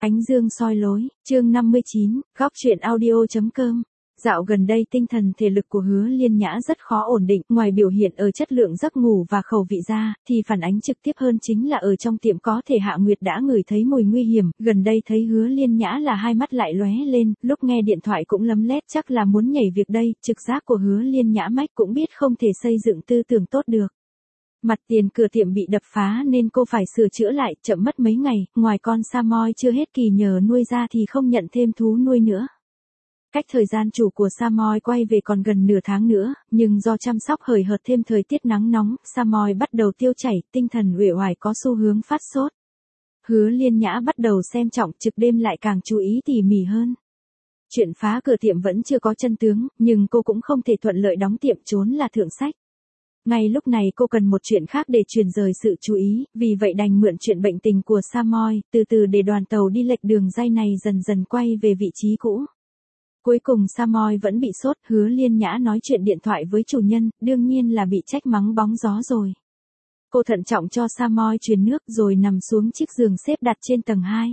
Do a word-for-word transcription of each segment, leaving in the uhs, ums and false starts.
Ánh dương soi lối, chương năm mươi chín, góc truyện audio chấm com. Dạo gần đây tinh thần thể lực của Hứa Liên Nhã rất khó ổn định, ngoài biểu hiện ở chất lượng giấc ngủ và khẩu vị ra, thì phản ánh trực tiếp hơn chính là ở trong tiệm có thể Hạ Nguyệt đã ngửi thấy mùi nguy hiểm, gần đây thấy Hứa Liên Nhã là hai mắt lại lóe lên, lúc nghe điện thoại cũng lấm lét chắc là muốn nhảy việc đây, trực giác của Hứa Liên Nhã mách cũng biết không thể xây dựng tư tưởng tốt được. Mặt tiền cửa tiệm bị đập phá nên cô phải sửa chữa lại, chậm mất mấy ngày, ngoài con Samoy chưa hết kỳ nhờ nuôi ra thì không nhận thêm thú nuôi nữa. Cách thời gian chủ của Samoy quay về còn gần nửa tháng nữa, nhưng do chăm sóc hời hợt thêm thời tiết nắng nóng, Samoy bắt đầu tiêu chảy, tinh thần uể oải có xu hướng phát sốt. Hứa Liên Nhã bắt đầu xem trọng, trực đêm lại càng chú ý tỉ mỉ hơn. Chuyện phá cửa tiệm vẫn chưa có chân tướng, nhưng cô cũng không thể thuận lợi đóng tiệm trốn là thượng sách. Ngay lúc này cô cần một chuyện khác để truyền rời sự chú ý, vì vậy đành mượn chuyện bệnh tình của Samoy, từ từ để đoàn tàu đi lệch đường ray này dần dần quay về vị trí cũ. Cuối cùng Samoy vẫn bị sốt, Hứa Liên Nhã nói chuyện điện thoại với chủ nhân, đương nhiên là bị trách mắng bóng gió rồi. Cô thận trọng cho Samoy truyền nước rồi nằm xuống chiếc giường xếp đặt trên tầng hai.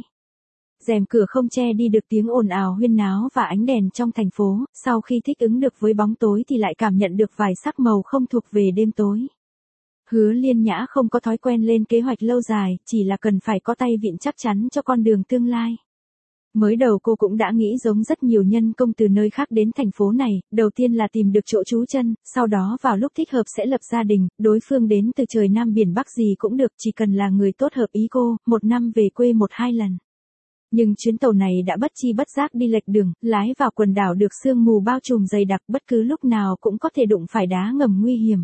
Rèm cửa không che đi được tiếng ồn ào huyên náo và ánh đèn trong thành phố, sau khi thích ứng được với bóng tối thì lại cảm nhận được vài sắc màu không thuộc về đêm tối. Hứa Liên Nhã không có thói quen lên kế hoạch lâu dài, chỉ là cần phải có tay vịn chắc chắn cho con đường tương lai. Mới đầu cô cũng đã nghĩ giống rất nhiều nhân công từ nơi khác đến thành phố này, đầu tiên là tìm được chỗ trú chân, sau đó vào lúc thích hợp sẽ lập gia đình, đối phương đến từ trời Nam biển Bắc gì cũng được, chỉ cần là người tốt hợp ý cô, một năm về quê một hai lần. Nhưng chuyến tàu này đã bất chi bất giác đi lệch đường, lái vào quần đảo được sương mù bao trùm dày đặc, bất cứ lúc nào cũng có thể đụng phải đá ngầm nguy hiểm.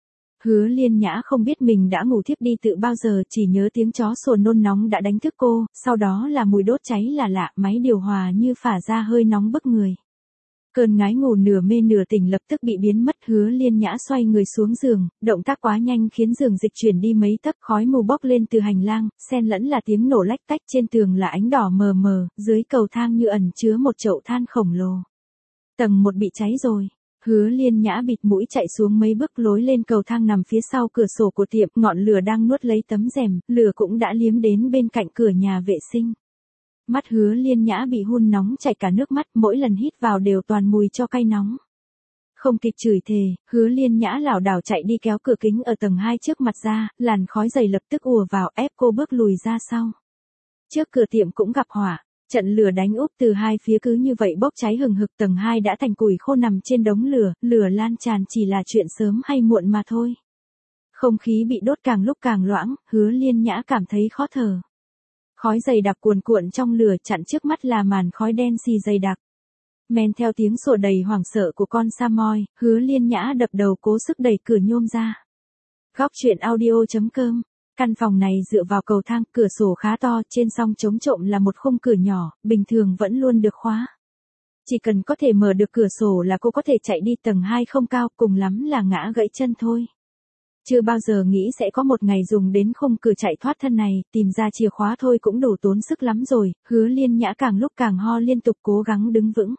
Hứa Liên Nhã không biết mình đã ngủ thiếp đi từ bao giờ, chỉ nhớ tiếng chó sủa nôn nóng đã đánh thức cô, sau đó là mùi đốt cháy là lạ, máy điều hòa như phả ra hơi nóng bức người. Cơn ngái ngủ nửa mê nửa tỉnh lập tức bị biến mất. Hứa Liên Nhã xoay người xuống giường, động tác quá nhanh khiến giường dịch chuyển đi mấy tấc, khói mù bốc lên từ hành lang, xen lẫn là tiếng nổ lách tách, trên tường là ánh đỏ mờ mờ, dưới cầu thang như ẩn chứa một chậu than khổng lồ. Tầng một bị cháy rồi. Hứa Liên Nhã bịt mũi chạy xuống mấy bước lối lên cầu thang nằm phía sau cửa sổ của tiệm, ngọn lửa đang nuốt lấy tấm rèm, lửa cũng đã liếm đến bên cạnh cửa nhà vệ sinh. Mắt Hứa Liên Nhã bị hun nóng chảy cả nước mắt, mỗi lần hít vào đều toàn mùi cho cay nóng. Không kịp chửi thề, Hứa Liên Nhã lảo đảo chạy đi kéo cửa kính ở tầng hai trước mặt ra, làn khói dày lập tức ùa vào ép cô bước lùi ra sau. Trước cửa tiệm cũng gặp hỏa, trận lửa đánh úp từ hai phía cứ như vậy bốc cháy hừng hực, tầng hai đã thành củi khô nằm trên đống lửa, lửa lan tràn chỉ là chuyện sớm hay muộn mà thôi. Không khí bị đốt càng lúc càng loãng, Hứa Liên Nhã cảm thấy khó thở. Khói dày đặc cuồn cuộn trong lửa, chặn trước mắt là màn khói đen xì dày đặc. Men theo tiếng sủa đầy hoảng sợ của con Samoy, Hứa Liên Nhã đập đầu cố sức đẩy cửa nhôm ra. Góc truyện audio chấm com. Căn phòng này dựa vào cầu thang, cửa sổ khá to, trên song chống trộm là một khung cửa nhỏ, bình thường vẫn luôn được khóa. Chỉ cần có thể mở được cửa sổ là cô có thể chạy đi, tầng hai không cao, cùng lắm là ngã gãy chân thôi. Chưa bao giờ nghĩ sẽ có một ngày dùng đến khung cửa chạy thoát thân này, tìm ra chìa khóa thôi cũng đủ tốn sức lắm rồi. Hứa Liên Nhã càng lúc càng ho liên tục, cố gắng đứng vững.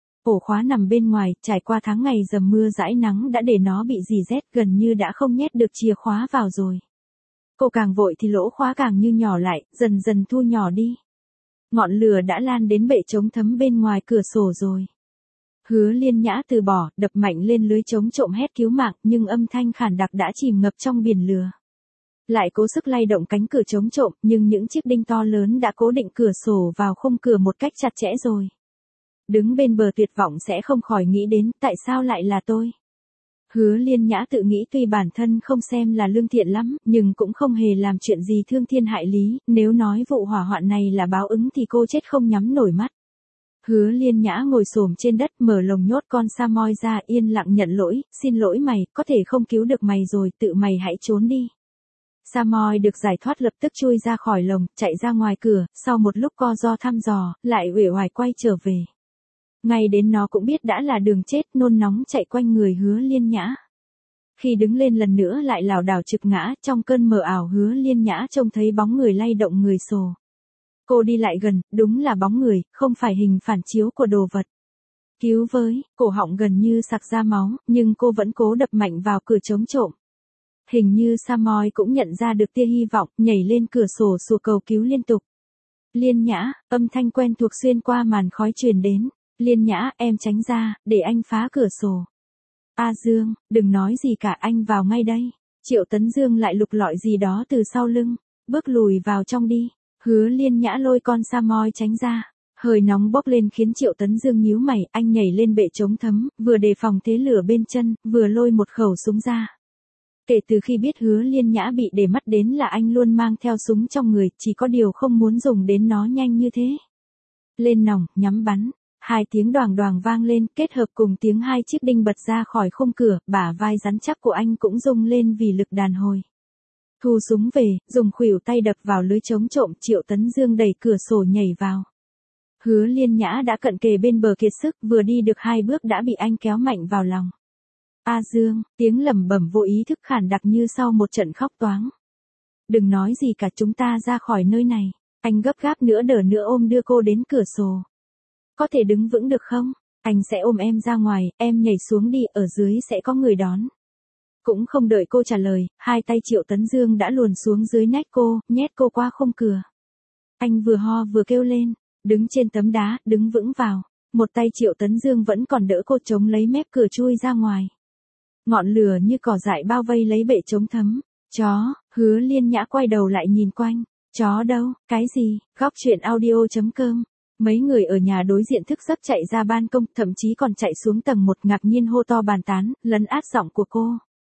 Ổ khóa nằm bên ngoài, trải qua tháng ngày dầm mưa dãi nắng đã để nó bị rỉ sét, gần như đã không nhét được chìa khóa vào rồi. Cô càng vội thì lỗ khóa càng như nhỏ lại, dần dần thu nhỏ đi. Ngọn lửa đã lan đến bệ chống thấm bên ngoài cửa sổ rồi. Hứa Liên Nhã từ bỏ, đập mạnh lên lưới chống trộm hét cứu mạng, nhưng âm thanh khản đặc đã chìm ngập trong biển lửa. Lại cố sức lay động cánh cửa chống trộm, nhưng những chiếc đinh to lớn đã cố định cửa sổ vào khung cửa một cách chặt chẽ rồi. Đứng bên bờ tuyệt vọng sẽ không khỏi nghĩ đến, tại sao lại là tôi? Hứa Liên Nhã tự nghĩ tuy bản thân không xem là lương thiện lắm, nhưng cũng không hề làm chuyện gì thương thiên hại lý, nếu nói vụ hỏa hoạn này là báo ứng thì cô chết không nhắm nổi mắt. Hứa Liên Nhã ngồi xổm trên đất, mở lồng nhốt con Samoy ra, yên lặng nhận lỗi, xin lỗi mày, có thể không cứu được mày rồi, tự mày hãy trốn đi. Samoy được giải thoát lập tức chui ra khỏi lồng, chạy ra ngoài cửa, sau một lúc co ro thăm dò, lại uể oải quay trở về. Ngay đến nó cũng biết đã là đường chết, nôn nóng chạy quanh người Hứa Liên Nhã. Khi đứng lên lần nữa lại lảo đảo trực ngã, trong cơn mờ ảo Hứa Liên Nhã trông thấy bóng người lay động người sồ. Cô đi lại gần, đúng là bóng người, không phải hình phản chiếu của đồ vật. Cứu với, cổ họng gần như sặc ra máu, nhưng cô vẫn cố đập mạnh vào cửa chống trộm. Hình như Samoy cũng nhận ra được tia hy vọng, nhảy lên cửa sổ sủa cầu cứu liên tục. Liên Nhã, âm thanh quen thuộc xuyên qua màn khói truyền đến. Liên Nhã, em tránh ra, để anh phá cửa sổ. A Dương, đừng nói gì cả, anh vào ngay đây. Triệu Tấn Dương lại lục lọi gì đó từ sau lưng, bước lùi vào trong đi. Hứa Liên Nhã lôi con Samoy tránh ra. Hơi nóng bốc lên khiến Triệu Tấn Dương nhíu mày, anh nhảy lên bệ chống thấm, vừa đề phòng thế lửa bên chân, vừa lôi một khẩu súng ra. Kể từ khi biết Hứa Liên Nhã bị để mắt đến là anh luôn mang theo súng trong người, chỉ có điều không muốn dùng đến nó nhanh như thế. Lên nòng, nhắm bắn. Hai tiếng đoàng đoàng vang lên, kết hợp cùng tiếng hai chiếc đinh bật ra khỏi khung cửa, bả vai rắn chắc của anh cũng rung lên vì lực đàn hồi. Thu súng về, dùng khuỷu tay đập vào lưới chống trộm, Triệu Tấn Dương đẩy cửa sổ nhảy vào. Hứa Liên Nhã đã cận kề bên bờ kiệt sức, vừa đi được hai bước đã bị anh kéo mạnh vào lòng. A Dương, tiếng lẩm bẩm vô ý thức khản đặc như sau một trận khóc toáng. Đừng nói gì cả, chúng ta ra khỏi nơi này. Anh gấp gáp nữa đỡ nữa ôm đưa cô đến cửa sổ. Có thể đứng vững được không? Anh sẽ ôm em ra ngoài, em nhảy xuống đi, ở dưới sẽ có người đón. Cũng không đợi cô trả lời, hai tay Triệu Tấn Dương đã luồn xuống dưới nách cô, nhét cô qua khung cửa. Anh vừa ho vừa kêu lên, đứng trên tấm đá, đứng vững vào. Một tay Triệu Tấn Dương vẫn còn đỡ cô chống lấy mép cửa chui ra ngoài. Ngọn lửa như cỏ dại bao vây lấy bệ chống thấm. Chó, Hứa Liên Nhã quay đầu lại nhìn quanh. Chó đâu, cái gì, góc chuyện audio chấm com. Mấy người ở nhà đối diện thức giấc chạy ra ban công, thậm chí còn chạy xuống tầng một ngạc nhiên hô to bàn tán, lấn át giọng của cô.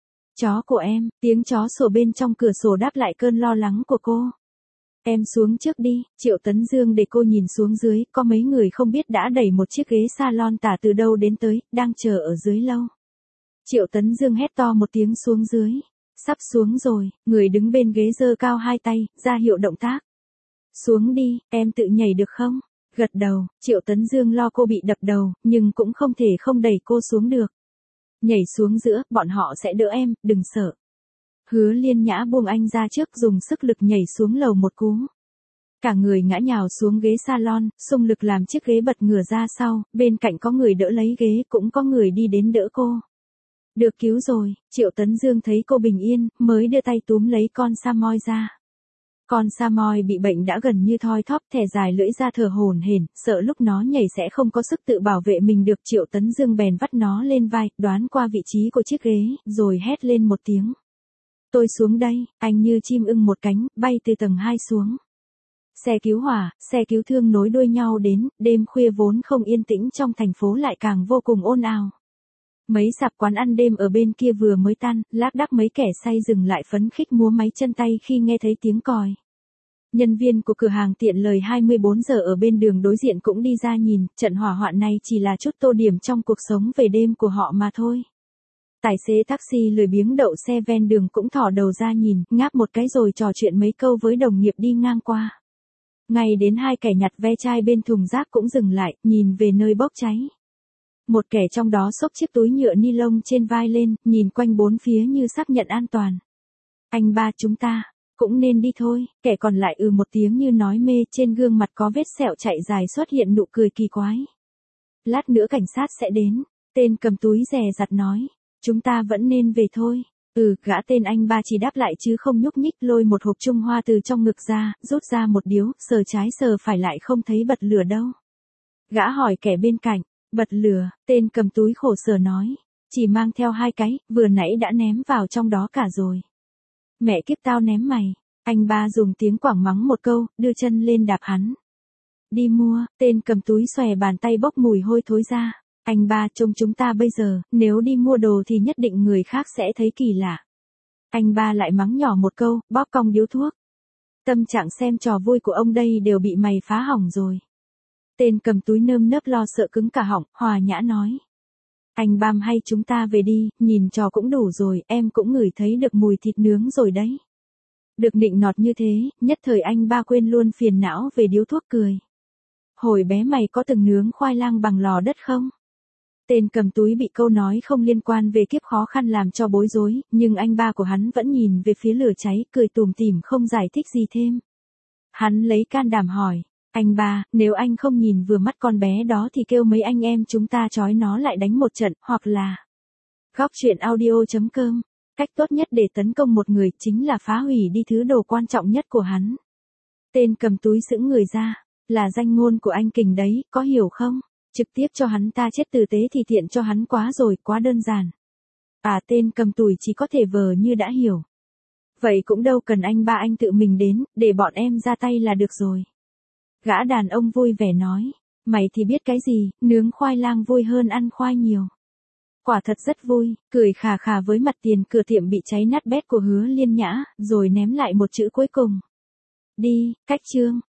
Chó của em, tiếng chó sủa bên trong cửa sổ đáp lại cơn lo lắng của cô. Em xuống trước đi, Triệu Tấn Dương để cô nhìn xuống dưới, có mấy người không biết đã đẩy một chiếc ghế salon tả từ đâu đến tới, đang chờ ở dưới lâu. Triệu Tấn Dương hét to một tiếng xuống dưới. Sắp xuống rồi, người đứng bên ghế giơ cao hai tay, ra hiệu động tác. Xuống đi, em tự nhảy được không? Gật đầu, Triệu Tấn Dương lo cô bị đập đầu, nhưng cũng không thể không đẩy cô xuống được. Nhảy xuống giữa, bọn họ sẽ đỡ em, đừng sợ. Hứa Liên Nhã buông anh ra trước, dùng sức lực nhảy xuống lầu một cú. Cả người ngã nhào xuống ghế salon, xung lực làm chiếc ghế bật ngửa ra sau, bên cạnh có người đỡ lấy ghế, cũng có người đi đến đỡ cô. Được cứu rồi, Triệu Tấn Dương thấy cô bình yên, mới đưa tay túm lấy con Samoy ra. Con Samoy bị bệnh đã gần như thoi thóp, thè dài lưỡi ra thở hổn hển, sợ lúc nó nhảy sẽ không có sức tự bảo vệ mình được. Triệu Tấn Dương bèn vắt nó lên vai, đoán qua vị trí của chiếc ghế, rồi hét lên một tiếng. Tôi xuống đây, anh như chim ưng một cánh, bay từ tầng hai xuống. Xe cứu hỏa, xe cứu thương nối đuôi nhau đến, đêm khuya vốn không yên tĩnh trong thành phố lại càng vô cùng ồn ào. Mấy sạp quán ăn đêm ở bên kia vừa mới tan, lác đác mấy kẻ say dừng lại phấn khích múa máy chân tay khi nghe thấy tiếng còi. Nhân viên của cửa hàng tiện lời hai mươi bốn giờ ở bên đường đối diện cũng đi ra nhìn, trận hỏa hoạn này chỉ là chút tô điểm trong cuộc sống về đêm của họ mà thôi. Tài xế taxi lười biếng đậu xe ven đường cũng thỏ đầu ra nhìn, ngáp một cái rồi trò chuyện mấy câu với đồng nghiệp đi ngang qua. Ngay đến hai kẻ nhặt ve chai bên thùng rác cũng dừng lại, nhìn về nơi bốc cháy. Một kẻ trong đó xốc chiếc túi nhựa ni lông trên vai lên, nhìn quanh bốn phía như xác nhận an toàn. Anh ba chúng ta, cũng nên đi thôi, kẻ còn lại ừ một tiếng như nói mê, trên gương mặt có vết sẹo chạy dài xuất hiện nụ cười kỳ quái. Lát nữa cảnh sát sẽ đến, tên cầm túi dè dặt nói, chúng ta vẫn nên về thôi. Ừ, gã tên anh ba chỉ đáp lại chứ không nhúc nhích, lôi một hộp trung hoa từ trong ngực ra, rút ra một điếu, sờ trái sờ phải lại không thấy bật lửa đâu. Gã hỏi kẻ bên cạnh, bật lửa, tên cầm túi khổ sở nói, chỉ mang theo hai cái, vừa nãy đã ném vào trong đó cả rồi. Mẹ kiếp tao ném mày, anh ba dùng tiếng Quảng mắng một câu, đưa chân lên đạp hắn. Đi mua, tên cầm túi xòe bàn tay bốc mùi hôi thối ra. Anh ba trông chúng ta bây giờ, nếu đi mua đồ thì nhất định người khác sẽ thấy kỳ lạ. Anh ba lại mắng nhỏ một câu, bóp cong điếu thuốc. Tâm trạng xem trò vui của ông đây đều bị mày phá hỏng rồi. Tên cầm túi nơm nớp lo sợ cứng cả họng, hòa nhã nói. Anh bam hay chúng ta về đi, nhìn trò cũng đủ rồi, em cũng ngửi thấy được mùi thịt nướng rồi đấy. Được nịnh nọt như thế, nhất thời anh ba quên luôn phiền não về điếu thuốc cười. Hồi bé mày có từng nướng khoai lang bằng lò đất không? Tên cầm túi bị câu nói không liên quan về kiếp khó khăn làm cho bối rối, nhưng anh ba của hắn vẫn nhìn về phía lửa cháy, cười tủm tỉm không giải thích gì thêm. Hắn lấy can đảm hỏi, anh ba, nếu anh không nhìn vừa mắt con bé đó thì kêu mấy anh em chúng ta trói nó lại đánh một trận, hoặc là... Góc chuyện audio chấm com, cách tốt nhất để tấn công một người chính là phá hủy đi thứ đồ quan trọng nhất của hắn. Tên cầm túi sững người ra, là danh ngôn của anh Kình đấy, có hiểu không? Trực tiếp cho hắn ta chết tử tế thì tiện cho hắn quá rồi, quá đơn giản. À, tên cầm túi chỉ có thể vờ như đã hiểu. Vậy cũng đâu cần anh ba anh tự mình đến, để bọn em ra tay là được rồi. Gã đàn ông vui vẻ nói, mày thì biết cái gì, nướng khoai lang vui hơn ăn khoai nhiều. Quả thật rất vui, cười khà khà với mặt tiền cửa tiệm bị cháy nát bét của Hứa Liên Nhã, rồi ném lại một chữ cuối cùng. Đi, cách chương.